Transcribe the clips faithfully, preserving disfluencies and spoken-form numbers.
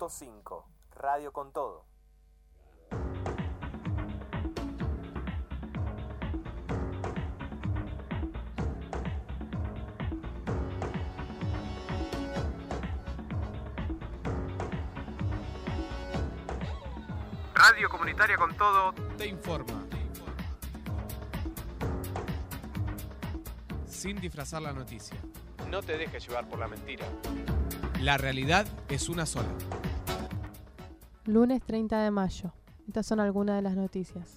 punto cinco, Radio con Todo. Radio Comunitaria con Todo te informa. Sin disfrazar la noticia. No te dejes llevar por la mentira. La realidad es una sola. Lunes treinta de mayo. Estas son algunas de las noticias.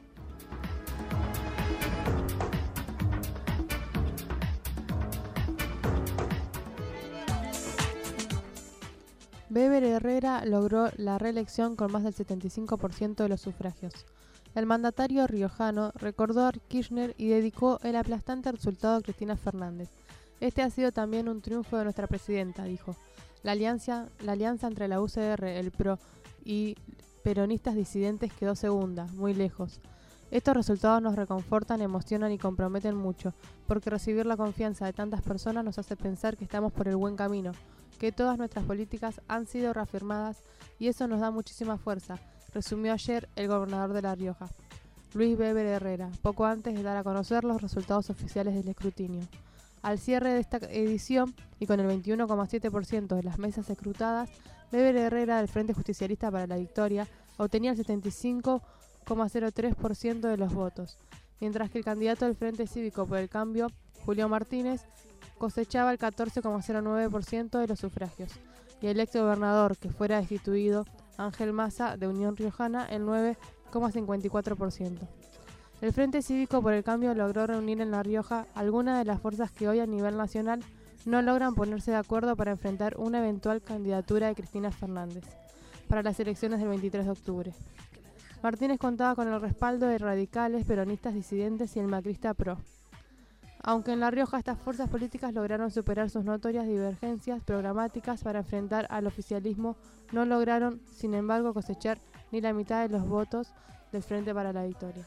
Weber Herrera logró la reelección con más del setenta y cinco por ciento de los sufragios. El mandatario riojano recordó a Kirchner y dedicó el aplastante resultado a Cristina Fernández. Este ha sido también un triunfo de nuestra presidenta, dijo. La alianza, la alianza entre la U C R, el PRO y peronistas disidentes quedó segunda, muy lejos. Estos resultados nos reconfortan, emocionan y comprometen mucho, porque recibir la confianza de tantas personas nos hace pensar que estamos por el buen camino, que todas nuestras políticas han sido reafirmadas y eso nos da muchísima fuerza, resumió ayer el gobernador de La Rioja, Luis Weber Herrera, poco antes de dar a conocer los resultados oficiales del escrutinio. Al cierre de esta edición, y con el veintiuno coma siete por ciento de las mesas escrutadas, Weber Herrera del Frente Justicialista para la Victoria obtenía el setenta y cinco coma cero tres por ciento de los votos, mientras que el candidato del Frente Cívico por el Cambio, Julio Martínez, cosechaba el catorce coma cero nueve por ciento de los sufragios, y el ex gobernador que fuera destituido, Ángel Massa, de Unión Riojana, el nueve coma cincuenta y cuatro por ciento. El Frente Cívico por el Cambio logró reunir en La Rioja algunas de las fuerzas que hoy a nivel nacional no logran ponerse de acuerdo para enfrentar una eventual candidatura de Cristina Fernández para las elecciones del veintitrés de octubre. Martínez contaba con el respaldo de radicales, peronistas disidentes y el macrista PRO. Aunque en La Rioja estas fuerzas políticas lograron superar sus notorias divergencias programáticas para enfrentar al oficialismo, no lograron, sin embargo, cosechar ni la mitad de los votos del Frente para la Victoria.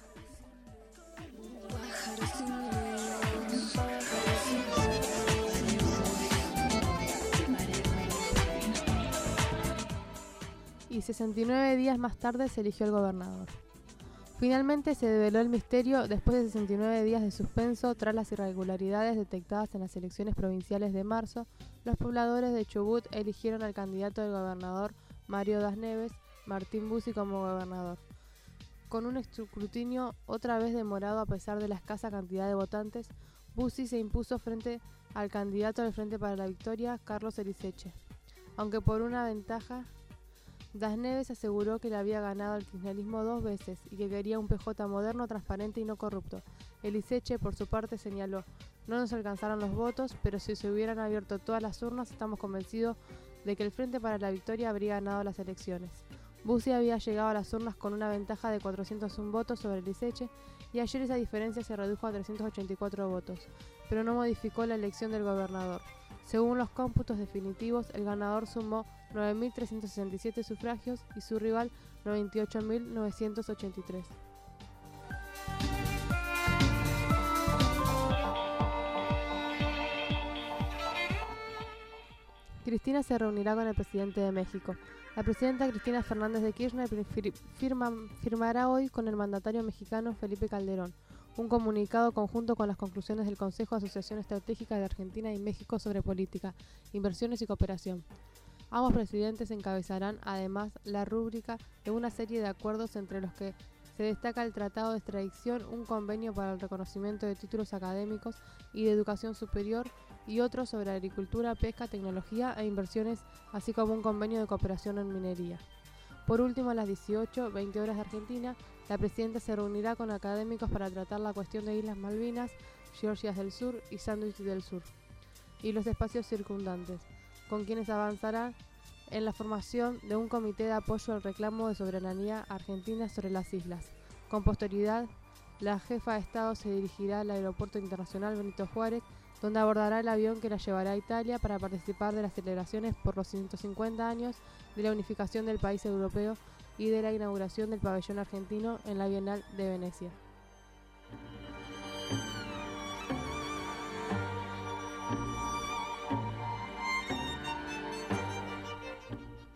Y sesenta y nueve días más tarde se eligió el gobernador. Finalmente se develó el misterio después de sesenta y nueve días de suspenso tras las irregularidades detectadas en las elecciones provinciales de marzo. Los pobladores de Chubut eligieron al candidato del gobernador Mario Das Neves, Martín Bussi, como gobernador. Con un escrutinio otra vez demorado a pesar de la escasa cantidad de votantes, Bussi se impuso frente al candidato del Frente para la Victoria, Carlos Eliseche. Aunque por una ventaja, Das Neves aseguró que le había ganado al kirchnerismo dos veces y que quería un P J moderno, transparente y no corrupto. Eliseche, por su parte, señaló: no nos alcanzaron los votos, pero si se hubieran abierto todas las urnas, estamos convencidos de que el Frente para la Victoria habría ganado las elecciones. Bussi había llegado a las urnas con una ventaja de cuatrocientos uno votos sobre Eliseche y ayer esa diferencia se redujo a trescientos ochenta y cuatro votos, pero no modificó la elección del gobernador. Según los cómputos definitivos, el ganador sumó nueve mil trescientos sesenta y siete sufragios y su rival noventa y ocho mil novecientos ochenta y tres. Cristina se reunirá con el presidente de México. La presidenta Cristina Fernández de Kirchner firma, firmará hoy con el mandatario mexicano Felipe Calderón un comunicado conjunto con las conclusiones del Consejo de Asociación Estratégica de Argentina y México sobre política, inversiones y cooperación. Ambos presidentes encabezarán además la rúbrica de una serie de acuerdos entre los que se destaca el Tratado de Extradición, un convenio para el reconocimiento de títulos académicos y de educación superior y otros sobre agricultura, pesca, tecnología e inversiones, así como un convenio de cooperación en minería. Por último, a las dieciocho veinte horas de Argentina, la presidenta se reunirá con académicos para tratar la cuestión de Islas Malvinas, Georgias del Sur y Sándwich del Sur, y los espacios circundantes, con quienes avanzará en la formación de un comité de apoyo al reclamo de soberanía argentina sobre las islas. Con posterioridad, la jefa de Estado se dirigirá al Aeropuerto Internacional Benito Juárez, donde abordará el avión que la llevará a Italia para participar de las celebraciones por los ciento cincuenta años de la unificación del país europeo y de la inauguración del pabellón argentino en la Bienal de Venecia.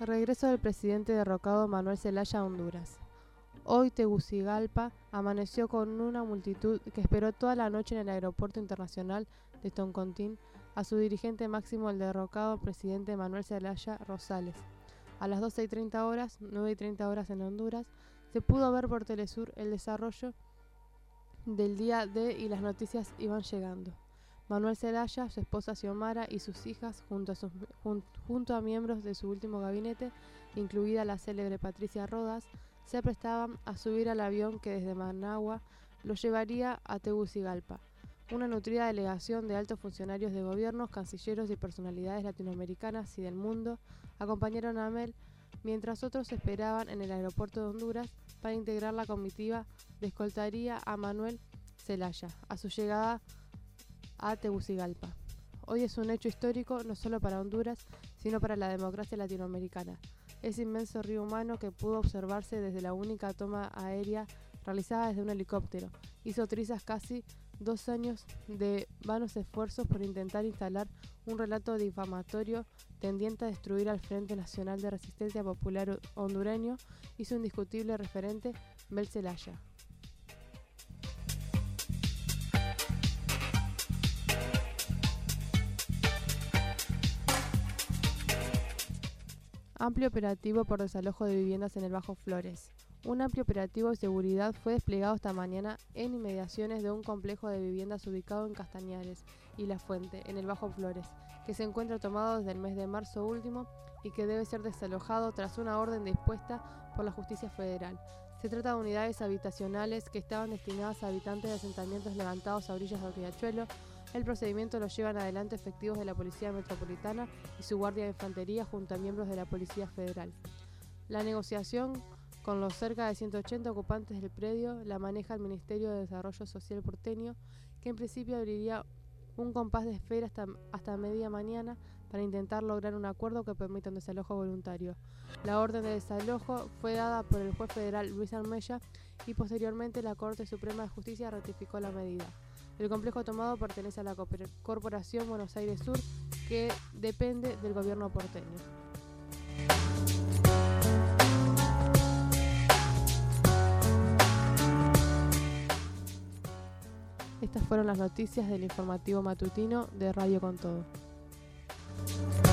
Regreso del presidente derrocado Manuel Zelaya a Honduras. Hoy Tegucigalpa amaneció con una multitud que esperó toda la noche en el aeropuerto internacional de Toncontín a su dirigente máximo, el derrocado presidente Manuel Zelaya Rosales. A las doce y treinta horas, nueve y treinta horas en Honduras, se pudo ver por Telesur el desarrollo del día D y las noticias iban llegando. Manuel Zelaya, su esposa Xiomara y sus hijas, junto a, sus, jun, junto a miembros de su último gabinete, incluida la célebre Patricia Rodas, se prestaban a subir al avión que desde Managua los llevaría a Tegucigalpa. Una nutrida delegación de altos funcionarios de gobiernos, cancilleros y personalidades latinoamericanas y del mundo acompañaron a Mel, mientras otros esperaban en el aeropuerto de Honduras para integrar la comitiva de escoltaría a Manuel Zelaya a su llegada a Tegucigalpa. Hoy es un hecho histórico no solo para Honduras, sino para la democracia latinoamericana. Ese inmenso río humano que pudo observarse desde la única toma aérea realizada desde un helicóptero hizo trizas casi dos años de vanos esfuerzos por intentar instalar un relato difamatorio tendiente a destruir al Frente Nacional de Resistencia Popular hondureño y su indiscutible referente, Mel Zelaya. Amplio operativo por desalojo de viviendas en el Bajo Flores. Un amplio operativo de seguridad fue desplegado esta mañana en inmediaciones de un complejo de viviendas ubicado en Castañares y La Fuente, en el Bajo Flores, que se encuentra tomado desde el mes de marzo último y que debe ser desalojado tras una orden dispuesta por la Justicia Federal. Se trata de unidades habitacionales que estaban destinadas a habitantes de asentamientos levantados a orillas del riachuelo. El procedimiento lo llevan adelante efectivos de la Policía Metropolitana y su Guardia de Infantería junto a miembros de la Policía Federal. La negociación con los cerca de ciento ochenta ocupantes del predio la maneja el Ministerio de Desarrollo Social porteño, que en principio abriría un compás de espera hasta, hasta media mañana para intentar lograr un acuerdo que permita un desalojo voluntario. La orden de desalojo fue dada por el juez federal Luis Armella y posteriormente la Corte Suprema de Justicia ratificó la medida. El complejo tomado pertenece a la Corporación Buenos Aires Sur, que depende del gobierno porteño. Estas fueron las noticias del informativo matutino de Radio Con Todo.